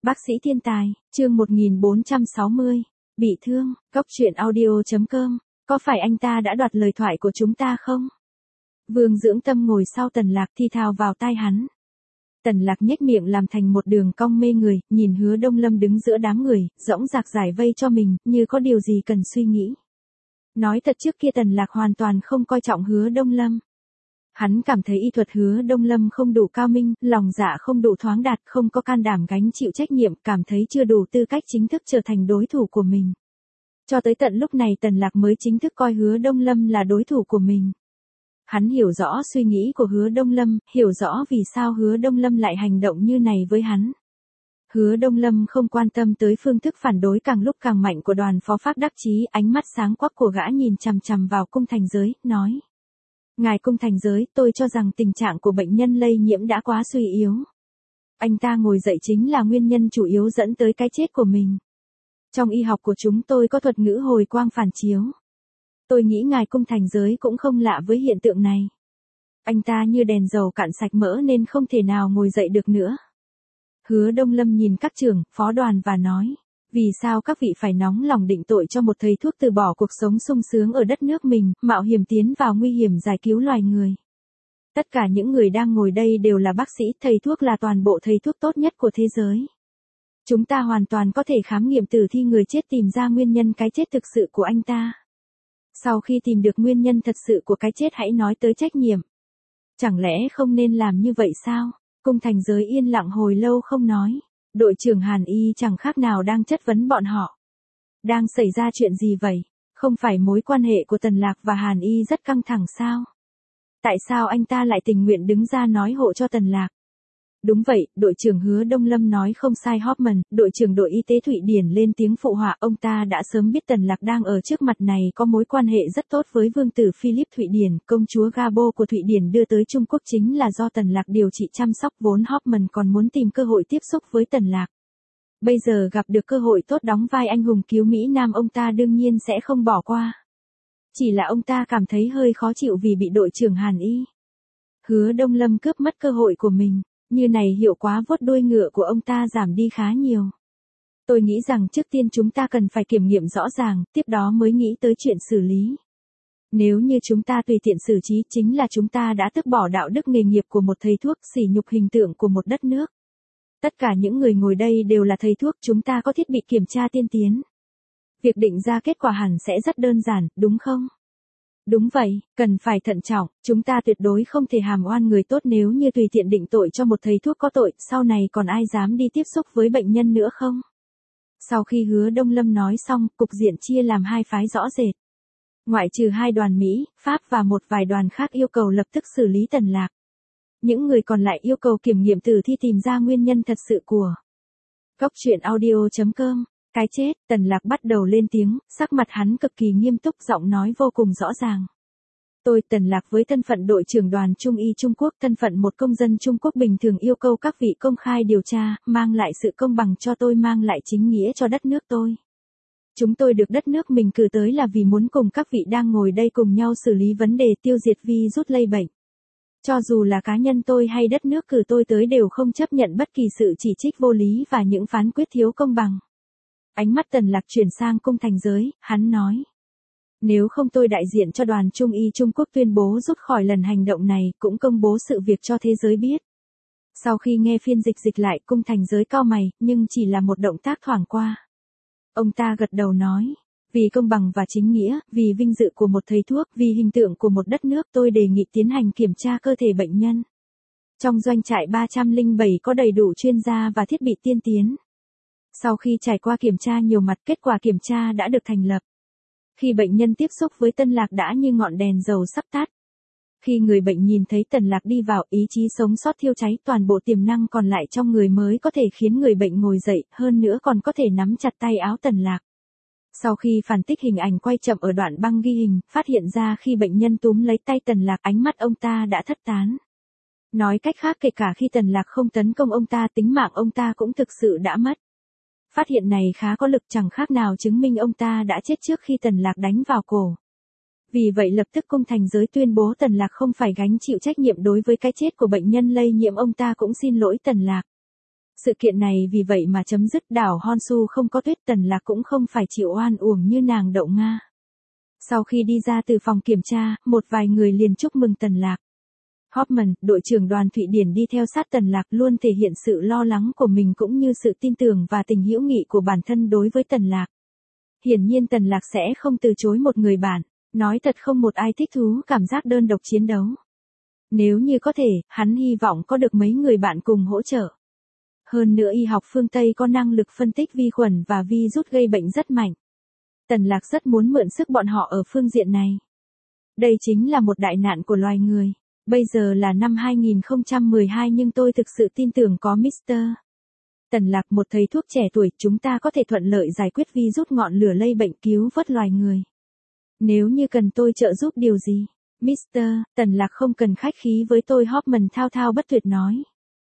Bác sĩ thiên tài, chương 1460, bị thương, Cốc truyện audio.com, có phải anh ta đã đoạt lời thoại của chúng ta không? Vương Dưỡng Tâm ngồi sau Tần Lạc thi thào vào tai hắn. Tần Lạc nhếch miệng làm thành một đường cong mê người, nhìn Hứa Đông Lâm đứng giữa đám người, dõng dạc giải vây cho mình, như có điều gì cần suy nghĩ. Nói thật trước kia Tần Lạc hoàn toàn không coi trọng Hứa Đông Lâm. Hắn cảm thấy y thuật Hứa Đông Lâm không đủ cao minh, lòng dạ không đủ thoáng đạt, không có can đảm gánh chịu trách nhiệm, cảm thấy chưa đủ tư cách chính thức trở thành đối thủ của mình. Cho tới tận lúc này Tần Lạc mới chính thức coi Hứa Đông Lâm là đối thủ của mình. Hắn hiểu rõ suy nghĩ của Hứa Đông Lâm, hiểu rõ vì sao Hứa Đông Lâm lại hành động như này với hắn. Hứa Đông Lâm không quan tâm tới phương thức phản đối càng lúc càng mạnh của Đoàn Phó Phác Đắc Chí, ánh mắt sáng quắc của gã nhìn chằm chằm vào Cung Thành Giới, nói. Ngài Cung Thành Giới, tôi cho rằng tình trạng của bệnh nhân lây nhiễm đã quá suy yếu. Anh ta ngồi dậy chính là nguyên nhân chủ yếu dẫn tới cái chết của mình. Trong y học của chúng tôi có thuật ngữ hồi quang phản chiếu. Tôi nghĩ ngài Cung Thành Giới cũng không lạ với hiện tượng này. Anh ta như đèn dầu cạn sạch mỡ nên không thể nào ngồi dậy được nữa. Hứa Đông Lâm nhìn các trưởng, phó đoàn và nói. Vì sao các vị phải nóng lòng định tội cho một thầy thuốc từ bỏ cuộc sống sung sướng ở đất nước mình, mạo hiểm tiến vào nguy hiểm giải cứu loài người. Tất cả những người đang ngồi đây đều là bác sĩ, thầy thuốc là toàn bộ thầy thuốc tốt nhất của thế giới. Chúng ta hoàn toàn có thể khám nghiệm tử thi người chết tìm ra nguyên nhân cái chết thực sự của anh ta. Sau khi tìm được nguyên nhân thật sự của cái chết hãy nói tới trách nhiệm. Chẳng lẽ không nên làm như vậy sao? Cung Thành Giới yên lặng hồi lâu không nói. Đội trưởng Hàn Y chẳng khác nào đang chất vấn bọn họ. Đang xảy ra chuyện gì vậy? Không phải mối quan hệ của Tần Lạc và Hàn Y rất căng thẳng sao? Tại sao anh ta lại tình nguyện đứng ra nói hộ cho Tần Lạc? Đúng vậy, đội trưởng Hứa Đông Lâm nói không sai. Hoffman, đội trưởng đội y tế Thụy Điển lên tiếng phụ họa. Ông ta đã sớm biết Tần Lạc đang ở trước mặt này có mối quan hệ rất tốt với vương tử Philip Thụy Điển. Công chúa Gabo của Thụy Điển đưa tới Trung Quốc chính là do Tần Lạc điều trị chăm sóc, vốn Hoffman còn muốn tìm cơ hội tiếp xúc với Tần Lạc. Bây giờ gặp được cơ hội tốt đóng vai anh hùng cứu Mỹ Nam, ông ta đương nhiên sẽ không bỏ qua. Chỉ là ông ta cảm thấy hơi khó chịu vì bị đội trưởng Hàn Y. Hứa Đông Lâm cướp mất cơ hội của mình. Như này hiệu quả vuốt đuôi ngựa của ông ta giảm đi khá nhiều. Tôi nghĩ rằng trước tiên chúng ta cần phải kiểm nghiệm rõ ràng, tiếp đó mới nghĩ tới chuyện xử lý. Nếu như chúng ta tùy tiện xử trí chính là chúng ta đã tước bỏ đạo đức nghề nghiệp của một thầy thuốc, sỉ nhục hình tượng của một đất nước. Tất cả những người ngồi đây đều là thầy thuốc, chúng ta có thiết bị kiểm tra tiên tiến. Việc định ra kết quả hẳn sẽ rất đơn giản, đúng không? Đúng vậy, cần phải thận trọng, chúng ta tuyệt đối không thể hàm oan người tốt, nếu như tùy tiện định tội cho một thầy thuốc có tội, sau này còn ai dám đi tiếp xúc với bệnh nhân nữa không? Sau khi Hứa Đông Lâm nói xong, cục diện chia làm hai phái rõ rệt. Ngoại trừ hai đoàn Mỹ, Pháp và một vài đoàn khác yêu cầu lập tức xử lý Tần Lạc. Những người còn lại yêu cầu kiểm nghiệm tử thi tìm ra nguyên nhân thật sự của. Cốc truyện audio.com. Cái chết, Tần Lạc bắt đầu lên tiếng, sắc mặt hắn cực kỳ nghiêm túc, giọng nói vô cùng rõ ràng. Tôi, Tần Lạc với thân phận đội trưởng đoàn Trung y Trung Quốc, thân phận một công dân Trung Quốc bình thường yêu cầu các vị công khai điều tra, mang lại sự công bằng cho tôi, mang lại chính nghĩa cho đất nước tôi. Chúng tôi được đất nước mình cử tới là vì muốn cùng các vị đang ngồi đây cùng nhau xử lý vấn đề tiêu diệt virus lây bệnh. Cho dù là cá nhân tôi hay đất nước cử tôi tới đều không chấp nhận bất kỳ sự chỉ trích vô lý và những phán quyết thiếu công bằng. Ánh mắt Tần Lạc chuyển sang Cung Thành Giới, hắn nói. Nếu không tôi đại diện cho đoàn Trung y Trung Quốc tuyên bố rút khỏi lần hành động này, cũng công bố sự việc cho thế giới biết. Sau khi nghe phiên dịch lại, Cung Thành Giới cau mày, nhưng chỉ là một động tác thoảng qua. Ông ta gật đầu nói. Vì công bằng và chính nghĩa, vì vinh dự của một thầy thuốc, vì hình tượng của một đất nước, tôi đề nghị tiến hành kiểm tra cơ thể bệnh nhân. Trong doanh trại 307 có đầy đủ chuyên gia và thiết bị tiên tiến. Sau khi trải qua kiểm tra nhiều mặt, kết quả kiểm tra đã được thành lập. Khi bệnh nhân tiếp xúc với Tần Lạc đã như ngọn đèn dầu sắp tắt. Khi người bệnh nhìn thấy Tần Lạc đi vào, ý chí sống sót thiêu cháy, toàn bộ tiềm năng còn lại trong người mới có thể khiến người bệnh ngồi dậy, hơn nữa còn có thể nắm chặt tay áo Tần Lạc. Sau khi phản tích hình ảnh quay chậm ở đoạn băng ghi hình, phát hiện ra khi bệnh nhân túm lấy tay Tần Lạc, ánh mắt ông ta đã thất tán. Nói cách khác, kể cả khi Tần Lạc không tấn công ông ta, tính mạng ông ta cũng thực sự đã mất. Phát hiện này khá có lực, chẳng khác nào chứng minh ông ta đã chết trước khi Tần Lạc đánh vào cổ. Vì vậy lập tức Cung Thành Giới tuyên bố Tần Lạc không phải gánh chịu trách nhiệm đối với cái chết của bệnh nhân lây nhiễm, ông ta cũng xin lỗi Tần Lạc. Sự kiện này vì vậy mà chấm dứt, đảo Honshu không có tuyết, Tần Lạc cũng không phải chịu oan uổng như nàng Đậu Nga. Sau khi đi ra từ phòng kiểm tra, một vài người liền chúc mừng Tần Lạc. Hoffman, đội trưởng đoàn Thụy Điển đi theo sát Tần Lạc, luôn thể hiện sự lo lắng của mình cũng như sự tin tưởng và tình hữu nghị của bản thân đối với Tần Lạc. Hiển nhiên Tần Lạc sẽ không từ chối một người bạn, nói thật không một ai thích thú cảm giác đơn độc chiến đấu. Nếu như có thể, hắn hy vọng có được mấy người bạn cùng hỗ trợ. Hơn nữa y học phương Tây có năng lực phân tích vi khuẩn và virus gây bệnh rất mạnh. Tần Lạc rất muốn mượn sức bọn họ ở phương diện này. Đây chính là một đại nạn của loài người. Bây giờ là năm 2012 nhưng tôi thực sự tin tưởng có Mr. Tần Lạc, một thầy thuốc trẻ tuổi, chúng ta có thể thuận lợi giải quyết virus ngọn lửa lây bệnh, cứu vớt loài người. Nếu như cần tôi trợ giúp điều gì, Mr. Tần Lạc không cần khách khí với tôi, Hoffman thao thao bất tuyệt nói.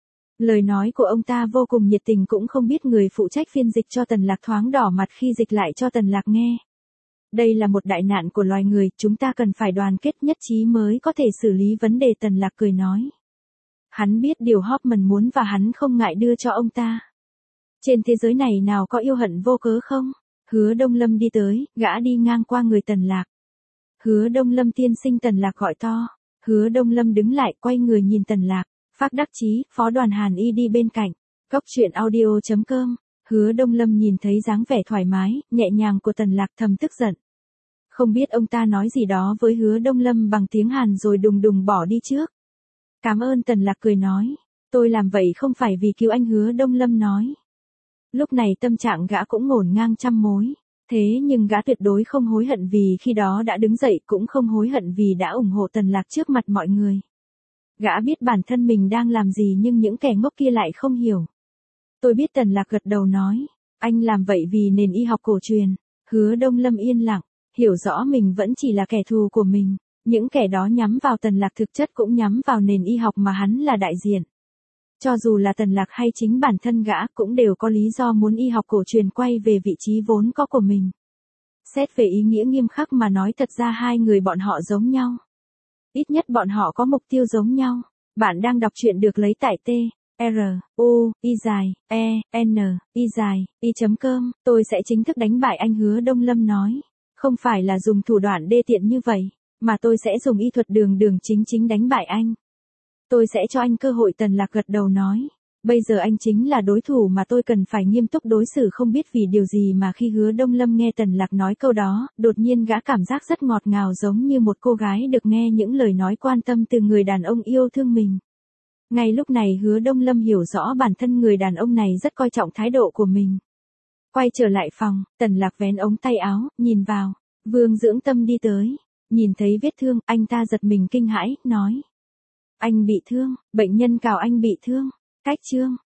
Lời nói của ông ta vô cùng nhiệt tình, cũng không biết người phụ trách phiên dịch cho Tần Lạc thoáng đỏ mặt khi dịch lại cho Tần Lạc nghe. Đây là một đại nạn của loài người, chúng ta cần phải đoàn kết nhất trí mới có thể xử lý vấn đề, Tần Lạc cười nói. Hắn biết điều Hoffman muốn và hắn không ngại đưa cho ông ta. Trên thế giới này nào có yêu hận vô cớ không? Hứa Đông Lâm đi tới, gã đi ngang qua người Tần Lạc. Hứa Đông Lâm tiên sinh, Tần Lạc gọi to. Hứa Đông Lâm đứng lại, quay người nhìn Tần Lạc. Phác đắc chí, Phó đoàn Hàn Y đi bên cạnh. Góc truyện audio.com. Hứa Đông Lâm nhìn thấy dáng vẻ thoải mái, nhẹ nhàng của Tần Lạc thầm tức giận. Không biết ông ta nói gì đó với Hứa Đông Lâm bằng tiếng Hàn rồi đùng đùng bỏ đi trước. Cảm ơn, Tần Lạc cười nói. Tôi làm vậy không phải vì cứu anh, Hứa Đông Lâm nói. Lúc này tâm trạng gã cũng ngổn ngang trăm mối. Thế nhưng gã tuyệt đối không hối hận vì khi đó đã đứng dậy, cũng không hối hận vì đã ủng hộ Tần Lạc trước mặt mọi người. Gã biết bản thân mình đang làm gì nhưng những kẻ ngốc kia lại không hiểu. Tôi biết, Tần Lạc gật đầu nói. Anh làm vậy vì nền y học cổ truyền. Hứa Đông Lâm yên lặng, hiểu rõ mình vẫn chỉ là kẻ thù của mình. Những kẻ đó nhắm vào Tần Lạc thực chất cũng nhắm vào nền y học mà hắn là đại diện. Cho dù là Tần Lạc hay chính bản thân gã cũng đều có lý do muốn y học cổ truyền quay về vị trí vốn có của mình. Xét về ý nghĩa nghiêm khắc mà nói, thật ra hai người bọn họ giống nhau. Ít nhất bọn họ có mục tiêu giống nhau. Bạn đang đọc truyện được lấy tại truy.com. Tôi sẽ chính thức đánh bại anh, Hứa Đông Lâm nói. Không phải là dùng thủ đoạn đê tiện như vậy, mà tôi sẽ dùng y thuật đường đường chính chính đánh bại anh. Tôi sẽ cho anh cơ hội, Tần Lạc gật đầu nói. Bây giờ anh chính là đối thủ mà tôi cần phải nghiêm túc đối xử, không biết vì điều gì mà khi Hứa Đông Lâm nghe Tần Lạc nói câu đó, đột nhiên gã cảm giác rất ngọt ngào, giống như một cô gái được nghe những lời nói quan tâm từ người đàn ông yêu thương mình. Ngay lúc này Hứa Đông Lâm hiểu rõ bản thân người đàn ông này rất coi trọng thái độ của mình. Quay trở lại phòng, Tần Lạc vén ống tay áo, nhìn vào. Vương Dưỡng Tâm đi tới. Nhìn thấy vết thương, anh ta giật mình kinh hãi, nói. Anh bị thương, bệnh nhân cào anh bị thương. Cách chương.